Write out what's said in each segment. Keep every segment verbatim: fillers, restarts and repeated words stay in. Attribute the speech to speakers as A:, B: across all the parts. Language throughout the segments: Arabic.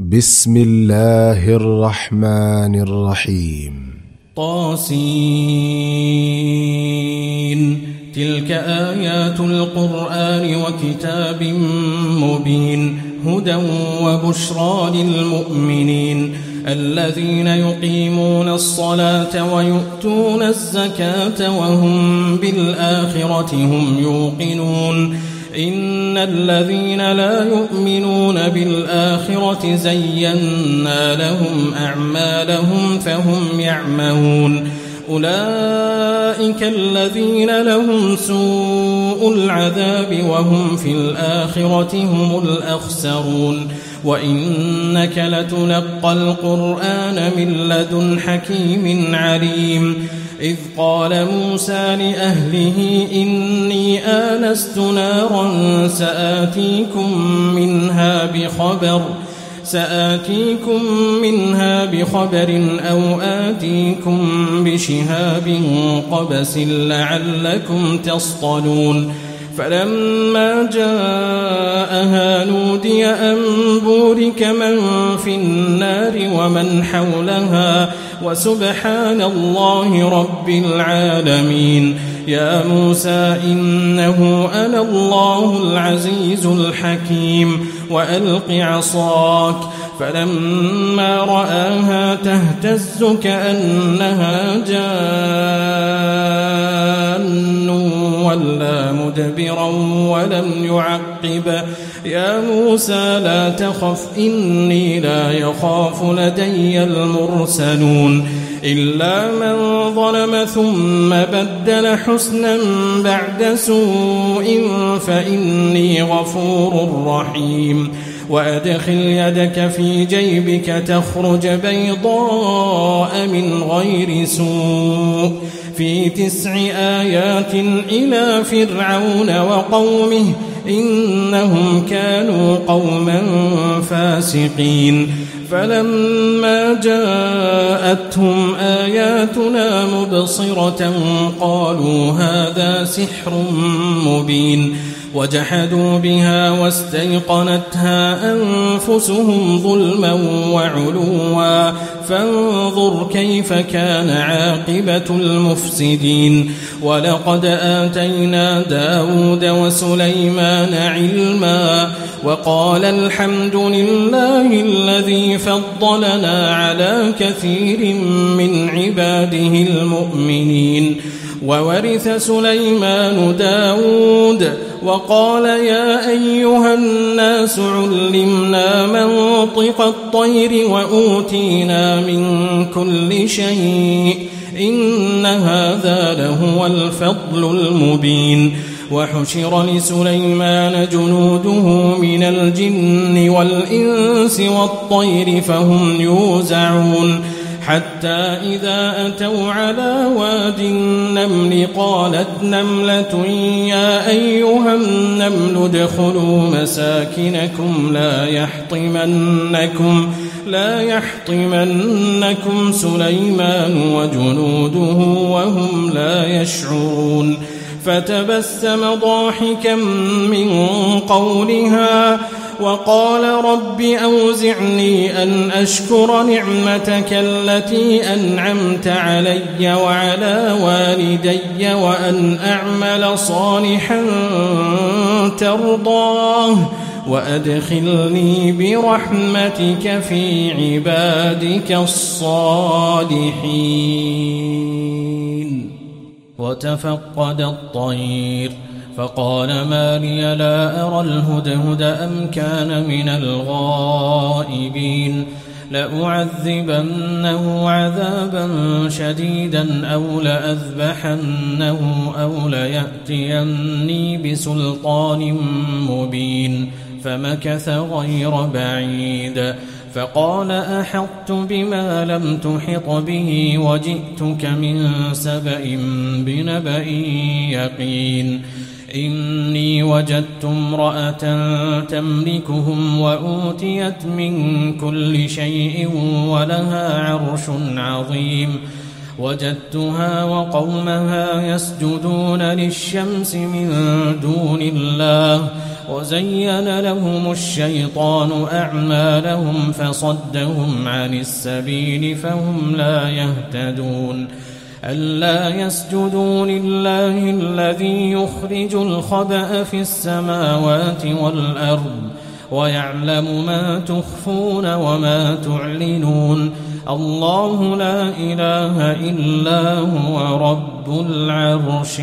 A: بسم الله الرحمن الرحيم. طاسين. تلك آيات القرآن وكتاب مبين هدى وبشرى للمؤمنين الذين يقيمون الصلاة ويؤتون الزكاة وهم بالآخرة هم يوقنون إن الذين لا يؤمنون بالآخرة زينا لهم أعمالهم فهم يعمهون أولئك الذين لهم سوء العذاب وهم في الآخرة هم الأخسرون وإنك لتلقى القرآن من لدن حكيم عليم إذ قال موسى لأهله إني آنست نارا سآتيكم منها بخبر سآتيكم منها بخبر أو آتيكم بشهاب قبس لعلكم تصطلون فلما جاءها نودي أن بورك من في النار ومن حولها وسبحان الله رب العالمين يا موسى إنه أنا الله العزيز الحكيم وألق عصاك فلما رآها تهتز كأنها جان ولا مدبرا ولم يعقب يا موسى لا تخف إني لا يخاف لدي المرسلون إلا من ظلم ثم بدل حسنا بعد سوء فإني غفور رحيم وأدخل يدك في جيبك تخرج بيضاء من غير سوء في تسع آيات إلى فرعون وقومه إنهم كانوا قوما فاسقين فلما جاءتهم آياتنا مبصرة قالوا هذا سحر مبين وجحدوا بها واستيقنتها أنفسهم ظلما وعلوا فانظر كيف كان عاقبة المفسدين ولقد آتينا داود وسليمان علما وقال الحمد لله الذي فضلنا على كثير من عباده المؤمنين وورث سليمان داود وقال يا أيها الناس علمنا منطق الطير وأوتينا من كل شيء إن هذا لهو الفضل المبين وحشر لسليمان جنوده من الجن والإنس والطير فهم يوزعون حتى إذا أتوا على واد النمل قالت نملة يا أيها النمل ادخلوا مساكنكم لا يحطمنكم لا يحطمنكم سليمان وجنوده وهم لا يشعرون فتبسم ضاحكا من قولها وقال رب أوزعني أن أشكر نعمتك التي أنعمت علي وعلى والدي وأن أعمل صالحا ترضاه وأدخلني برحمتك في عبادك الصالحين وتفقد الطير فقال ما لي لا أرى الهدهد أم كان من الغائبين لأعذبنه عذابا شديدا أو لأذبحنه أو ليأتيني بسلطان مبين فمكث غير بعيد فقال أحطت بما لم تحط به وجئتك من سبأ بنبأ يقين إني وجدت امرأة تملكهم وأوتيت من كل شيء ولها عرش عظيم وجدتها وقومها يسجدون للشمس من دون الله وزين لهم الشيطان أعمالهم فصدهم عن السبيل فهم لا يهتدون ألا يسجدوا لله الذي يخرج الخبأ في السماوات والأرض ويعلم ما تخفون وما تعلنون الله لا إله إلا هو رب العرش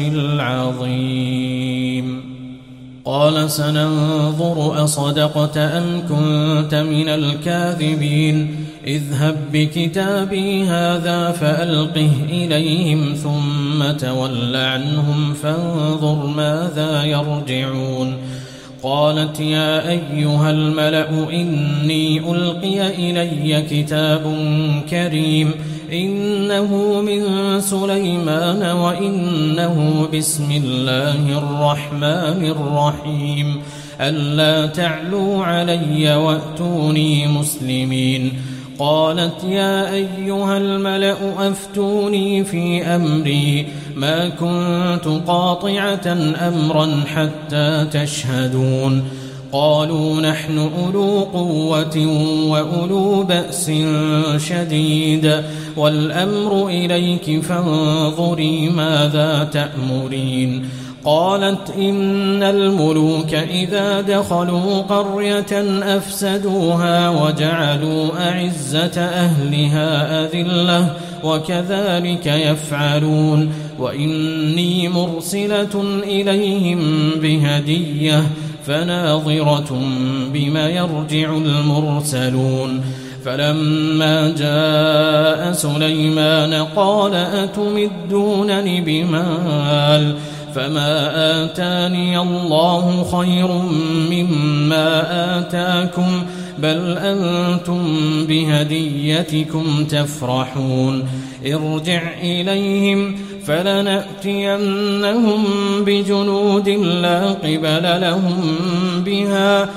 A: العظيم. قال سننظر أصدقت أم كنت من الكاذبين اذهب بكتابي هذا فألقه إليهم ثم تول عنهم فانظر ماذا يرجعون. قالت يا أيها الملأ إني ألقي إلي كتاب كريم إنه من سليمان وإنه بسم الله الرحمن الرحيم ألا تعلوا علي وأتوني مسلمين. قالت يا أيها الملأ أفتوني في أمري ما كنت قاطعة أمرا حتى تشهدون. قالوا نحن أولو قوة وأولو بأس شديد والأمر إليك فانظري ماذا تأمرين. قالت إن الملوك إذا دخلوا قرية أفسدوها وجعلوا أعزة أهلها أذلة وكذلك يفعلون وإني مرسلة إليهم بهدية فناظرة بما يرجع المرسلون. فلما جاء سليمان قال أتمدونني بمال فما آتاني الله خير مما آتاكم بل أنتم بهديتكم تفرحون. ارجع إليهم فلنأتينهم بجنود لا قبل لهم بها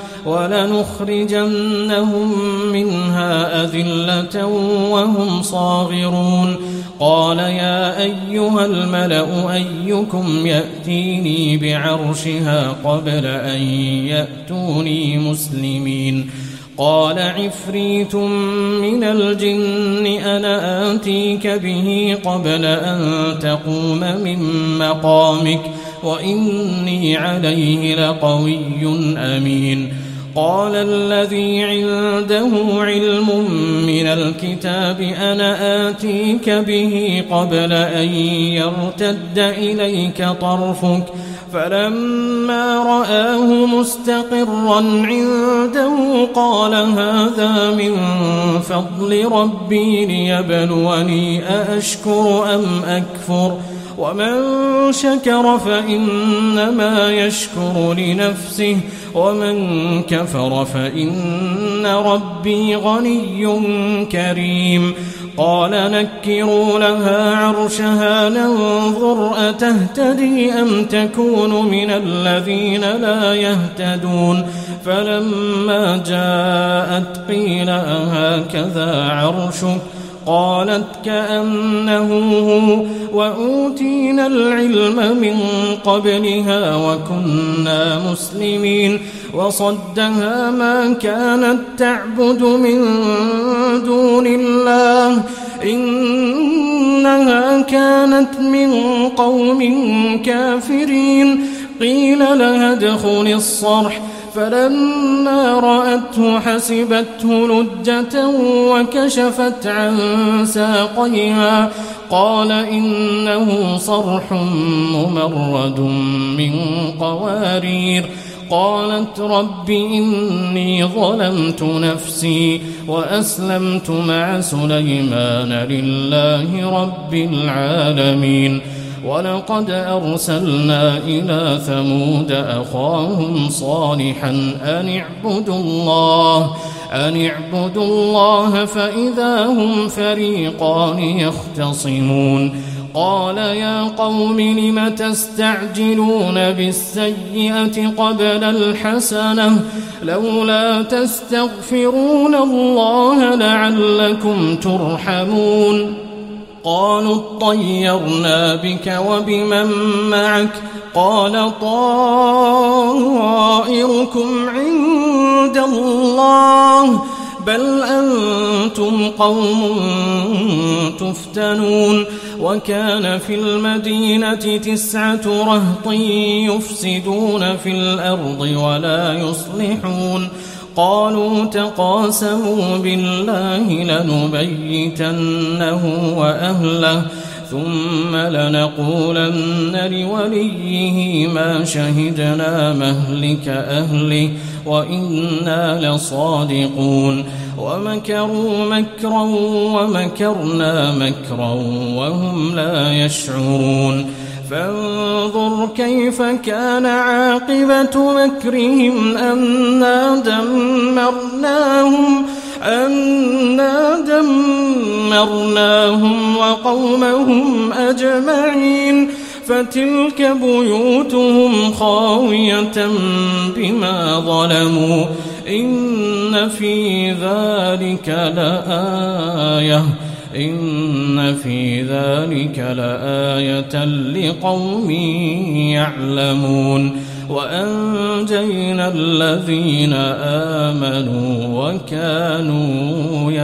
A: ولنخرجنهم منها أذلة وهم صاغرون. قال يا أيها الملأ أيكم يأتيني بعرشها قبل أن يأتوني مسلمين. قال عفريت من الجن أنا آتيك به قبل أن تقوم من مقامك وإني عليه لقوي أمين. قال الذي عنده علم من الكتاب أنا آتيك به قبل أن يرتد إليك طرفك فلما رآه مستقرا عنده قال هذا من فضل ربي ليبلوني أأشكر أم أكفر ومن شكر فإنما يشكر لنفسه ومن كفر فإن ربي غني كريم. قال نكروا لها عرشها ننظر أتهتدي أم تكون من الذين لا يهتدون. فلما جاءت قيل أهكذا عرشك قالت كأنه هو وأوتينا العلم من قبلها وكنا مسلمين. وصدها ما كانت تعبد من دون الله إنها كانت من قوم كافرين. قيل لها ادخل الصرح فلما رأته حسبته لجة وكشفت عن ساقيها قال إنه صرح ممرد من قوارير. قالت رب إني ظلمت نفسي وأسلمت مع سليمان لله رب العالمين. ولقد أرسلنا إلى ثمود أخاهم صالحا أن اعبدوا الله أن اعبدوا الله فإذا هم فريقان يختصمون. قال يا قوم لم تستعجلون بالسيئة قبل الحسنة لولا تستغفرون الله لعلكم ترحمون. قالوا اطيرنا بك وبمن معك قال طائركم عند الله بل أنتم قوم تفتنون وكان في المدينة تسعة رهط يفسدون في الأرض ولا يصلحون قالوا تقاسموا بالله لنبيتنه وأهله ثم لنقولن لوليه ما شهدنا مهلك أهله وإنا لصادقون ومكروا مكرا ومكرنا مكرا وهم لا يشعرون فانظر كيف كان عاقبة مكرهم أنا دمرناهم أنا دمرناهم وقومهم أجمعين فتلك بيوتهم خاوية بما ظلموا إن في ذلك لآية إن في ذلك لآية لقوم يعلمون وأنجينا الذين آمنوا وكانوا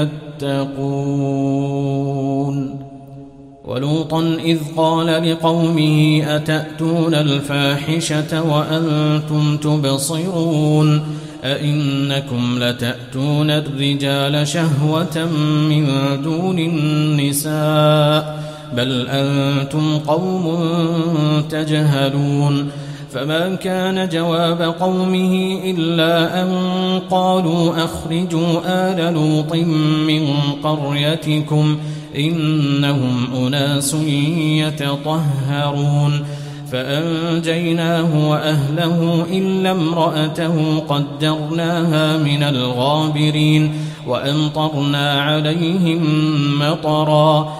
A: يتقون ولوطا إذ قال لقومه أتأتون الفاحشة وأنتم تبصرون أئنكم لتأتون الرجال شهوة من دون النساء بل أنتم قوم تجهلون فما كان جواب قومه إلا أن قالوا أخرجوا آل لوط من قريتكم إنهم أناس يتطهرون فأنجيناه وأهله إلا امرأته قدرناها من الغابرين وأمطرنا عليهم مطرا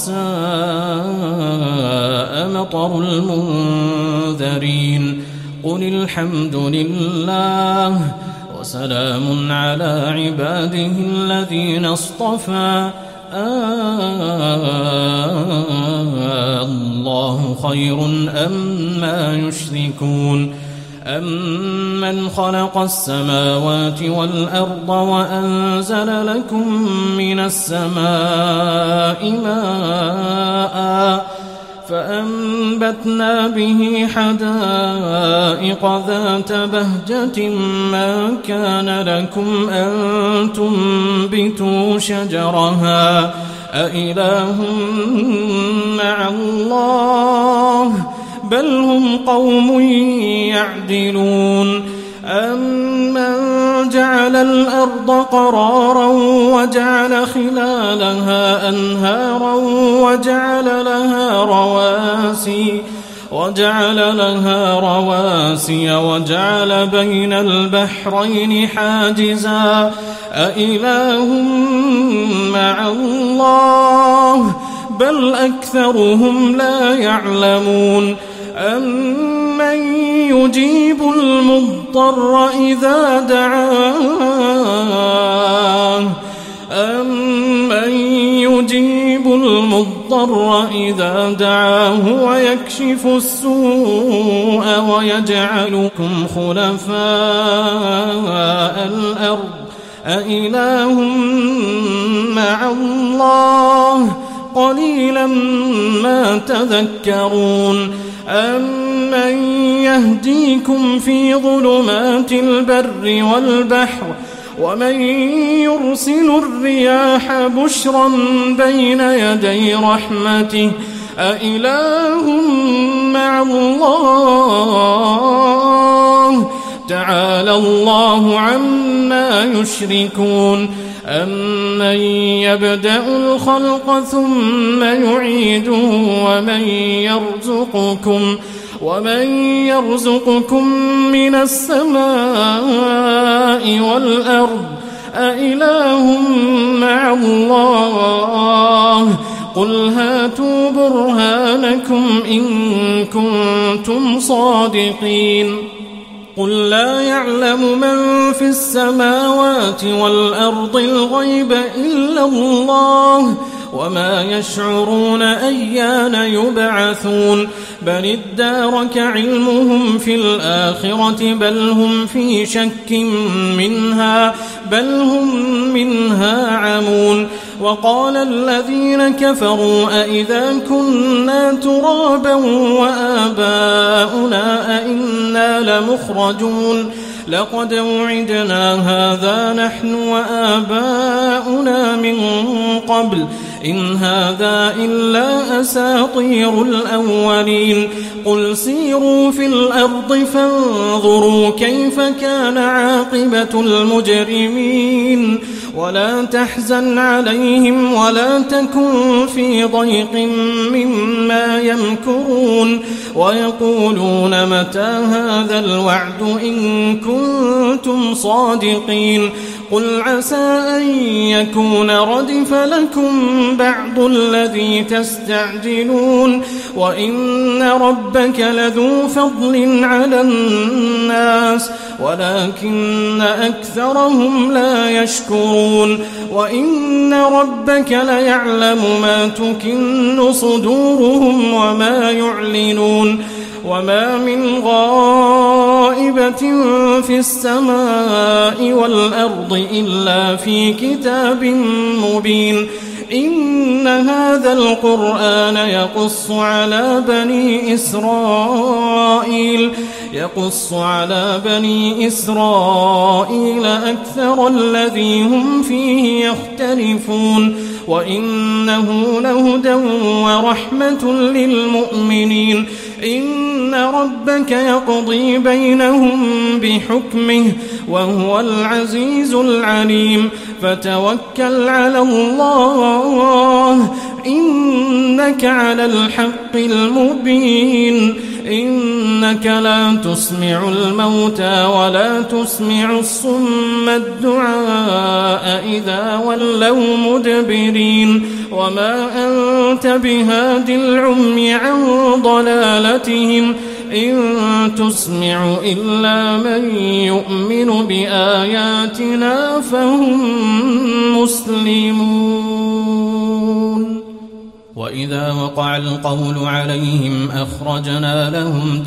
A: فساء مطر المنذرين قل الحمد لله وسلام على عباده الذين اصطفى آه الله خير أما يشركون أمن خلق السماوات والأرض وأنزل لكم من السماء ماء فأنبتنا به حدائق ذات بهجة ما كان لكم أن تنبتوا شجرها أإله مع الله بل هم قوم يعدلون أمن جعل الأرض قرارا وجعل خلالها أنهارا وجعل لها رواسي وجعل لها رواسي وجعل بين البحرين حاجزا أإله مع الله بل أكثرهم لا يعلمون أمن يجيب المضطر إذا دعاه أمن يجيب المضطر إذا دعاه ويكشف السوء ويجعلكم خلفاء الأرض أإله مع الله قليلا ما تذكرون أمن يهديكم في ظلمات البر والبحر ومن يرسل الرياح بشرا بين يدي رحمته أإله مع الله تعالى الله عما يشركون أمن يبدأ الخلق ثم يعيده ومن يرزقكم ومن يرزقكم من السماء والأرض أإله مع الله قل هاتوا برهانكم إن كنتم صادقين قل لا يعلم من في السماوات والأرض الغيب إلا الله وما يشعرون أيان يبعثون بل ادارك علمهم في الآخرة بل هم في شك منها بل هم منها عمون وقال الذين كفروا أئذا كنا ترابا وآباؤنا أئنا لمخرجون لقد وعدنا هذا نحن وآباؤنا من قبل إن هذا إلا أساطير الأولين قل سيروا في الأرض فانظروا كيف كان عاقبة المجرمين ولا تحزن عليهم ولا تكن في ضيق مما يمكرون ويقولون متى هذا الوعد إن كنتم صادقين قل عسى أن يكون ردف لكم بعض الذي تستعجلون وإن ربك لذو فضل على الناس ولكن أكثرهم لا يشكرون وإن ربك ليعلم ما تكن صدورهم وما يعلنون وما من غائبة في السماء والأرض إلا في كتاب مبين إن هذا القرآن يقص على بني إسرائيل يقص على بني إسرائيل أكثر الذي هم فيه يختلفون وإنه لهدى ورحمة للمؤمنين إن ربك يقضي بينهم بحكمه وهو العزيز العليم فتوكل على الله إنك على الحق المبين إنك لا تسمع الموتى ولا تسمع الصم الدعاء إذا ولوا مدبرين وما أنت بهاد العمي عن ضلالتهم إن تسمع إلا من يؤمن بآياتنا فهم مسلمون وإذا وقع القول عليهم أخرجنا لهم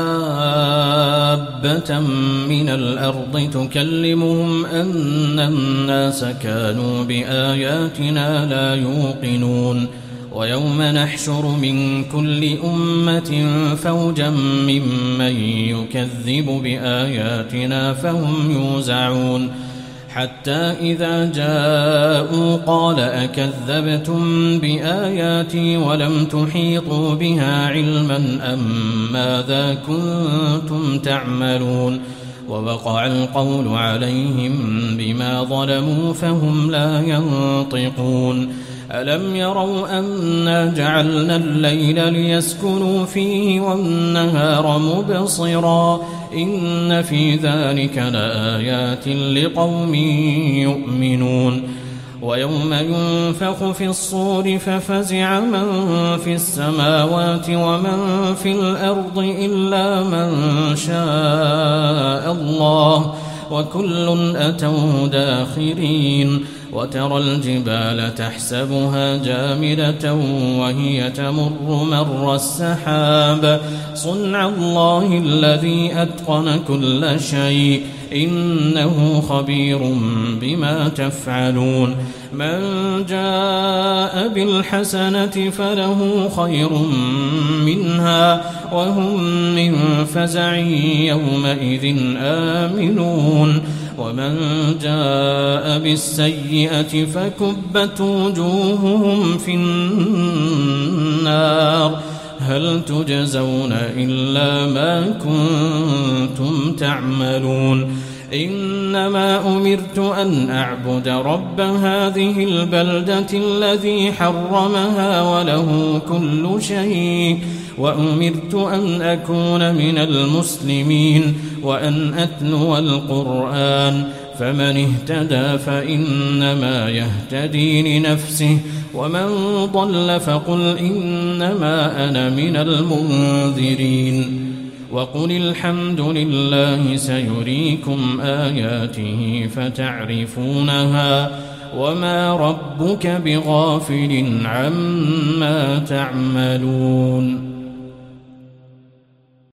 A: دابة من الأرض تكلمهم أن الناس كانوا بآياتنا لا يوقنون ويوم نحشر من كل أمة فوجا ممن يكذب بآياتنا فهم يوزعون حتى إذا جاءوا قال أكذبتم بآياتي ولم تحيطوا بها علما أم ماذا كنتم تعملون ووقع القول عليهم بما ظلموا فهم لا ينطقون ألم يروا أنا جعلنا الليل ليسكنوا فيه والنهار مبصرا إن في ذلك لآيات لقوم يؤمنون ويوم ينفخ في الصور ففزع من في السماوات ومن في الأرض إلا من شاء الله وكل أتوه داخرين وترى الجبال تحسبها جامدة وهي تمر مر السحاب صنع الله الذي أتقن كل شيء إنه خبير بما تفعلون من جاء بالحسنة فله خير منها وهم من فزع يومئذ آمنون ومن جاء بالسيئة فكبت وجوههم في النار هل تجزون إلا ما كنتم تعملون إنما أمرت أن أعبد رب هذه البلدة الذي حرمها وله كل شيء وأمرت أن أكون من المسلمين وأن أتلو القرآن فمن اهتدى فإنما يهتدي لنفسه ومن ضل فقل إنما أنا من المنذرين وقل الحمد لله سيريكم آياته فتعرفونها وما ربك بغافل عما تعملون